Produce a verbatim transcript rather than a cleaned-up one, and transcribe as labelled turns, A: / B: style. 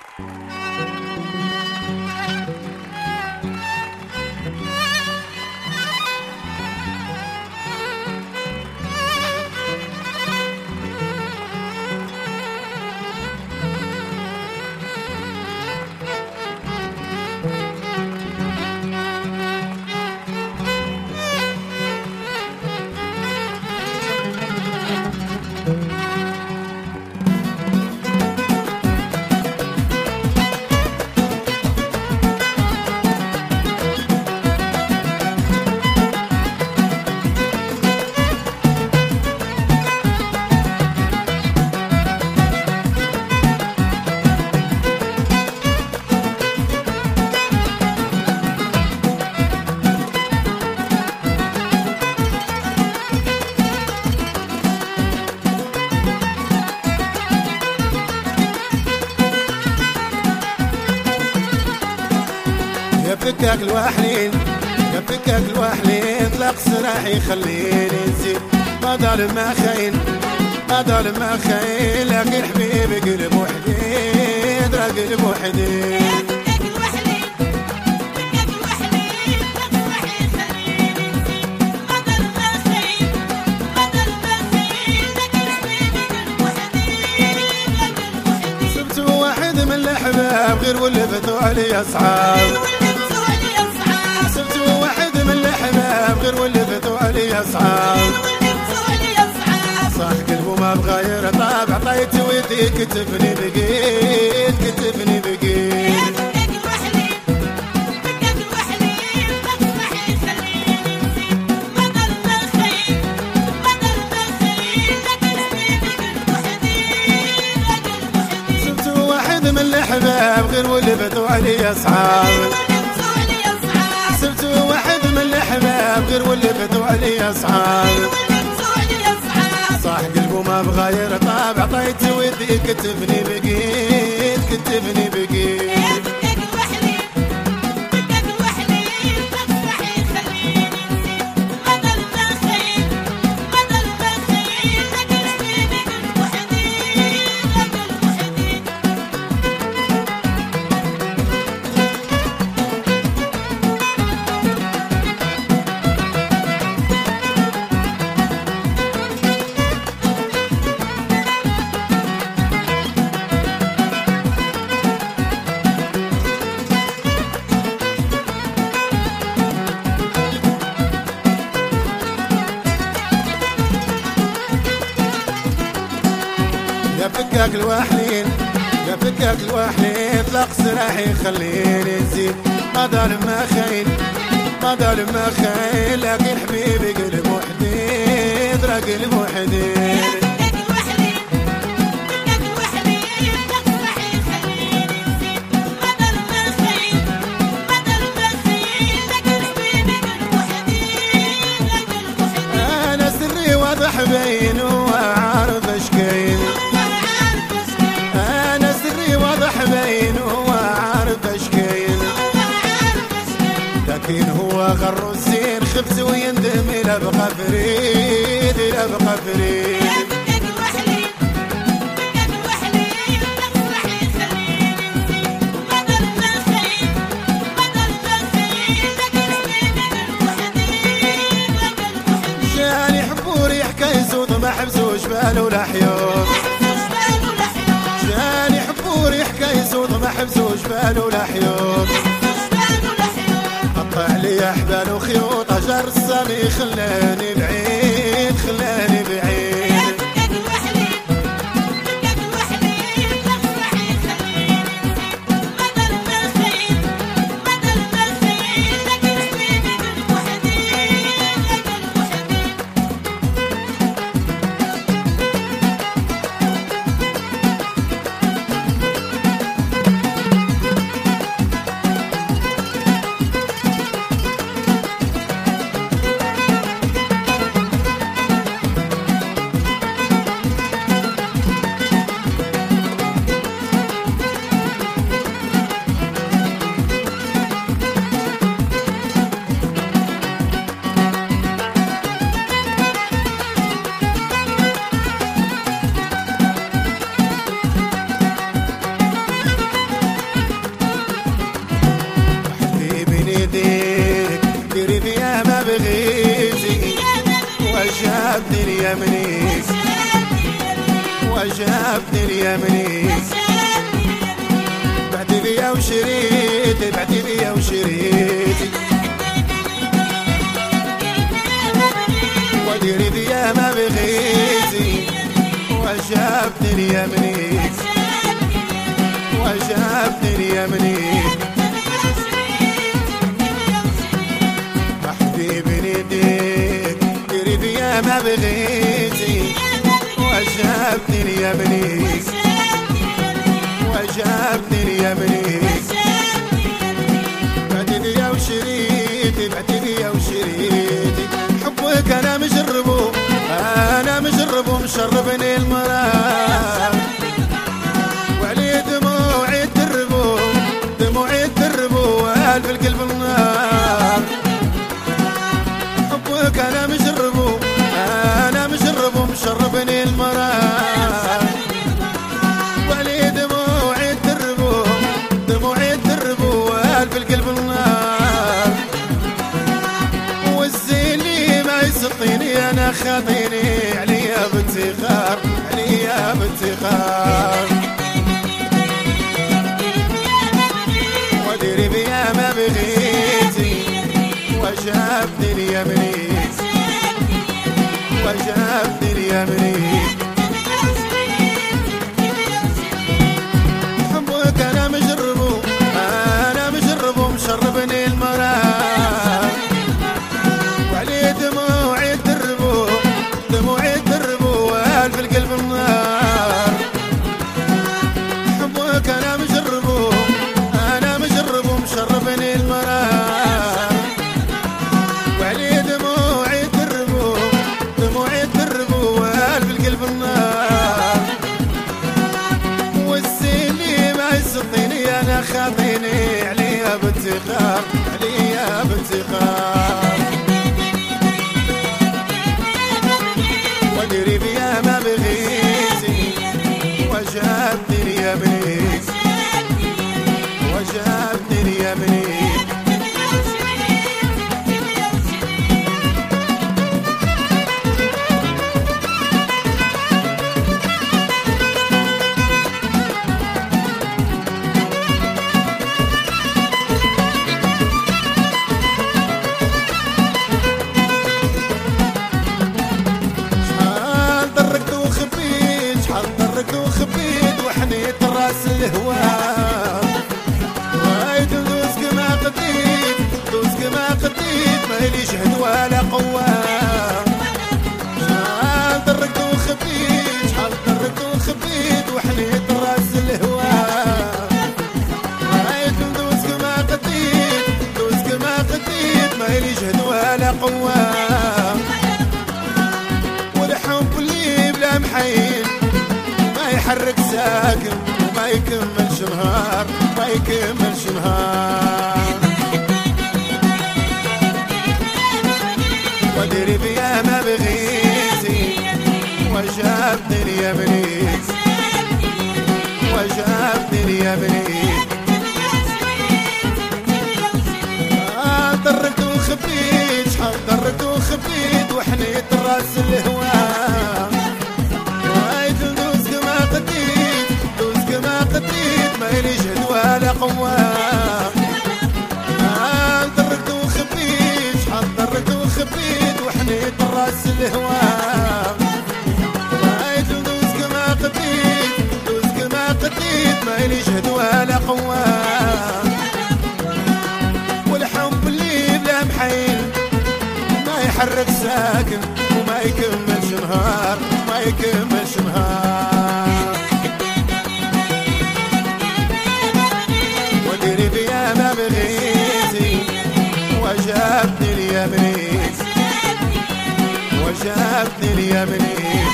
A: يا فكاك الوحلين يا فكاك الوحلين طلق سراح يخليني نزيد ما ظالم ما خاين ما ظالم ما خاين لكن حبيبي قلب وحديد راه قلب وحديد. سبتوا واحد من الأحباب غير ولفتوا علي أصحاب غير ولفتوا علي أصحاب صح قلبه ما بغير طابع عطيت ودي كتفني بقيت كتفني بقيت. سبتوا واحد من الأحباب غير ولفتوا علي أصحاب سبتوا واحد من الأحباب غير ولفتوا علي أصحاب صح قلبه ما بغير طابع عطيت ودي كتفني بقيت كتفني بقيت. يا فكاك الوحلين يا فكاك الوحلين طلق سراح يخليني نزيد ما ظالم ما خاين ما ظالم ما خاين لكن حبيبي قلب وحديد راه قلب وحديد. أنا سري واضح بين وعارف اش كاين لكن هو غر الزين خبز ويندم إلى بقى فريد إلى بقى فريد. جاني حبوري حكاية صوت ما حبسوش بالو لحيوم جاني حبوري حكاية صوت ما حبسوش بالو لحيوم قطع لي احبال وخيوط اجر الصبي خلاني بعيد خلاني بعيد. اليمني وجابني اليمني بعدي بيا وشريتي بعدي بيا وشريتي وديري بيا ما بغيتي وجابني اليمني وجابني اليمني حبيبي نديك ديري بيا ما بغيتي وجابني اليمني وجابني اليمني بعدي بيا وشريتي بعدي بيا وشريتي حبك انا مجربو انا مجربو مشربني المرار وعلي دموعي تربو دموعي تربو والف القلب النار حبك انا مجربو انا مجربو مشربني المرار وعلي دموعي تربو دموعي تربو والف القلب النار والزيني ما يسقيني انا خاطيني عليا بانتخار عليا بانتخار وديري بيا ما بغيتي وجابني اليمني وجابني اليمني حبك انا مجربو انا مجربو مشربني المرار وعلي دموعي تربو دموعي تربو والف القلب النار حبك انا مجربو انا مجربو مشربني المرار وعلي دموعي تربو دموعي تربو والف القلب النار والسيني ما يسقيني انا خاطيني عليا بانتخار عليا بانتخار وديري بيا ما بغيتي وجابني اليمني وجابني اليمني وخبيت وحنيت راس الهوام وايد ندوس كما قديت دوس كما قديت ما لي جهد ولا قوام شحال دركت وخبيت شحال دركت وخبيت وحنيت راس الهوام وايد ندوس كما قديت دوس كما قديت ما لي جهد ولا قوام والحب اللي بلا محيل يحرك ساكن وما يكملش نهار ما يكملش نهار وديري بيا ما بغيتي وجابني اليمني وجابني اليمني آه دركت وخبيت شحال دركت وخبيت وحنيت راس الهوام مالي جهد ولا قوام آه دركت وخبيت شحال دركت وخبيت وحنيت راس الهوام رايت ندوز كما قديت دوز كما قديت مالي جهد ولا قوام والحب اللي بلا محيل ما يحرك ساكن وما يكملش نهار ما يكملش نهار وديري بيا ما بغيتي وجابني اليمني وجابني اليمني